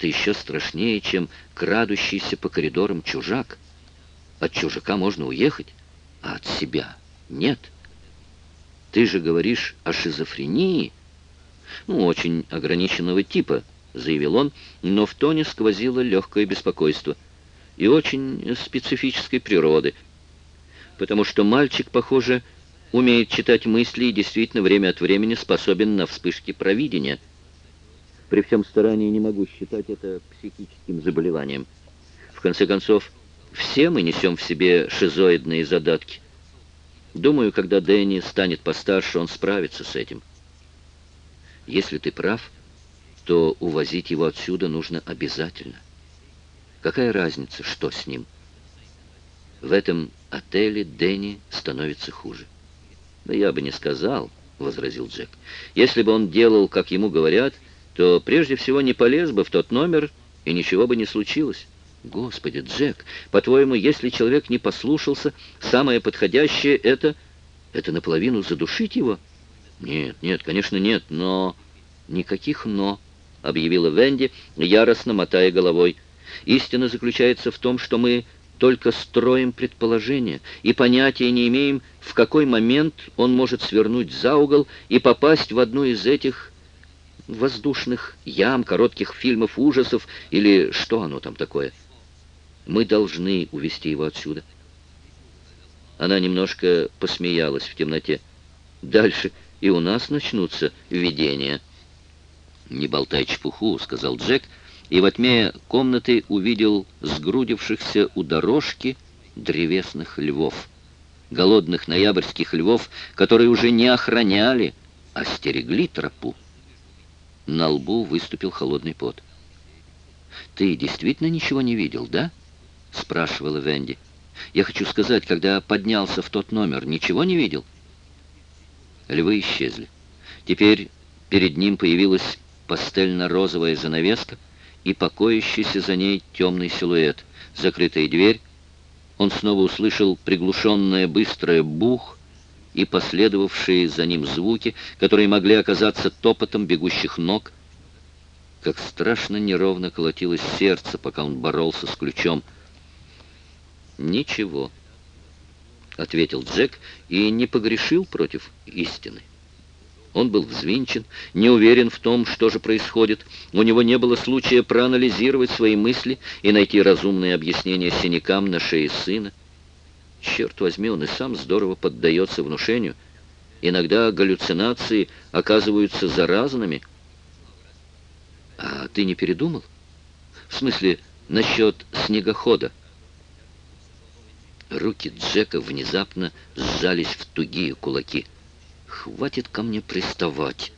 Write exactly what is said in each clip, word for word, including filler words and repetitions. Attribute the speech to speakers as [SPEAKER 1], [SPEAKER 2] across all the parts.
[SPEAKER 1] это еще страшнее, чем крадущийся по коридорам чужак. От чужака можно уехать, а от себя нет. Ты же говоришь о шизофрении, ну, очень ограниченного типа, заявил он, но в тоне сквозило легкое беспокойство, и очень специфической природы, потому что мальчик, похоже, умеет читать мысли и действительно время от времени способен на вспышки провидения. При всем старании не могу считать это психическим заболеванием. В конце концов, все мы несем в себе шизоидные задатки. Думаю, когда Дэнни станет постарше, он справится с этим. Если ты прав, то увозить его отсюда нужно обязательно. Какая разница, что с ним? В этом отеле Дэнни становится хуже. «Да я бы не сказал», — возразил Джек. «Если бы он делал, как ему говорят, то прежде всего не полез бы в тот номер, и ничего бы не случилось». «Господи, Джек, по-твоему, если человек не послушался, самое подходящее — это... это наполовину задушить его?» «Нет, нет, конечно, нет, но...» «Никаких «но», — объявила Венди, яростно мотая головой. «Истина заключается в том, что мы только строим предположения и понятия не имеем, в какой момент он может свернуть за угол и попасть в одну из этих воздушных ям, коротких фильмов ужасов или что оно там такое. Мы должны увести его отсюда». Она немножко посмеялась в темноте. «Дальше и у нас начнутся видения». «Не болтай чепуху», — сказал Джек, и во тьме комнаты увидел сгрудившихся у дорожки древесных львов. Голодных ноябрьских львов, которые уже не охраняли, а стерегли тропу. На лбу выступил холодный пот. «Ты действительно ничего не видел, да?» — спрашивала Венди. «Я хочу сказать, когда поднялся в тот номер, ничего не видел?» Львы исчезли. Теперь перед ним появилась пастельно-розовая занавеска и покоящийся за ней темный силуэт. Закрытая дверь. Он снова услышал приглушенное быстрое бух и последовавшие за ним звуки, которые могли оказаться топотом бегущих ног. Как страшно неровно колотилось сердце, пока он боролся с ключом. «Ничего», — ответил Джек и не погрешил против истины. Он был взвинчен, не уверен в том, что же происходит. У него не было случая проанализировать свои мысли и найти разумные объяснения синякам на шее сына. Черт возьми, он и сам здорово поддается внушению. Иногда галлюцинации оказываются заразными. «А ты не передумал? В смысле, насчет снегохода?» Руки Джека внезапно сжались в тугие кулаки. «Хватит ко мне приставать!»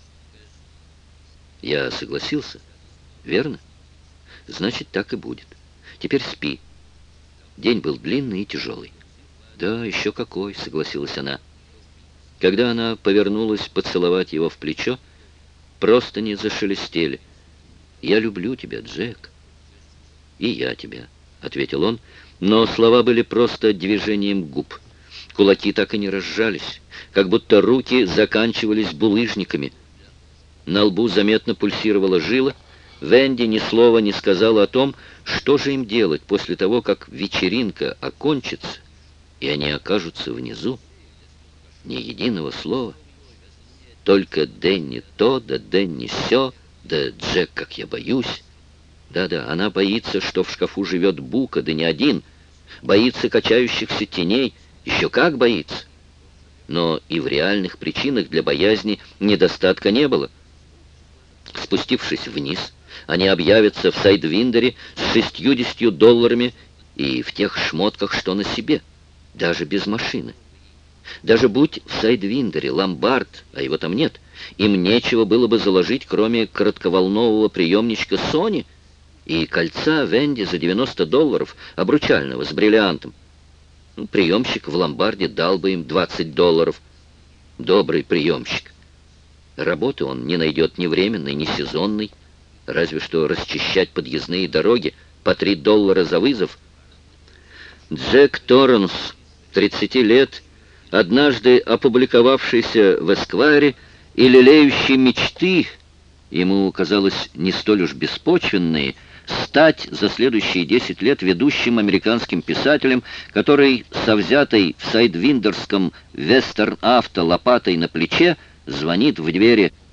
[SPEAKER 1] «Я согласился, верно? Значит, так и будет. Теперь спи». День был длинный и тяжелый. «Да, еще какой!» — согласилась она. Когда она повернулась поцеловать его в плечо, простыни зашелестели. «Я люблю тебя, Джек». «И я тебя», — ответил он, но слова были просто движением губ. Кулаки так и не разжались, как будто руки заканчивались булыжниками. На лбу заметно пульсировала жила. Венди ни слова не сказала о том, что же им делать после того, как вечеринка окончится, и они окажутся внизу. Ни единого слова. Только Дэнни то, да Дэнни сё, да Джек, как я боюсь. Да-да, она боится, что в шкафу живет Бука, да не один. Боится качающихся теней. Еще как боится. Но и в реальных причинах для боязни недостатка не было. Спустившись вниз, они объявятся в Сайдвиндере с шестьюдесятью долларами и в тех шмотках, что на себе, даже без машины. Даже будь в Сайдвиндере ломбард, а его там нет, им нечего было бы заложить, кроме коротковолнового приемничка Sony и кольца Венди за девяносто долларов, обручального, с бриллиантом. Ну, приемщик в ломбарде дал бы им двадцать долларов. Добрый приемщик. Работы он не найдет ни временной, ни сезонной, разве что расчищать подъездные дороги по три доллара за вызов. Джек Торренс, тридцати лет, однажды опубликовавшийся в «Эсквайре» и лелеющий мечты, Ему казалось не столь уж беспочвенной стать за следующие десять лет ведущим американским писателем, который со взятой в сайдвиндерском Вестерн-авто лопатой на плече звонит в двери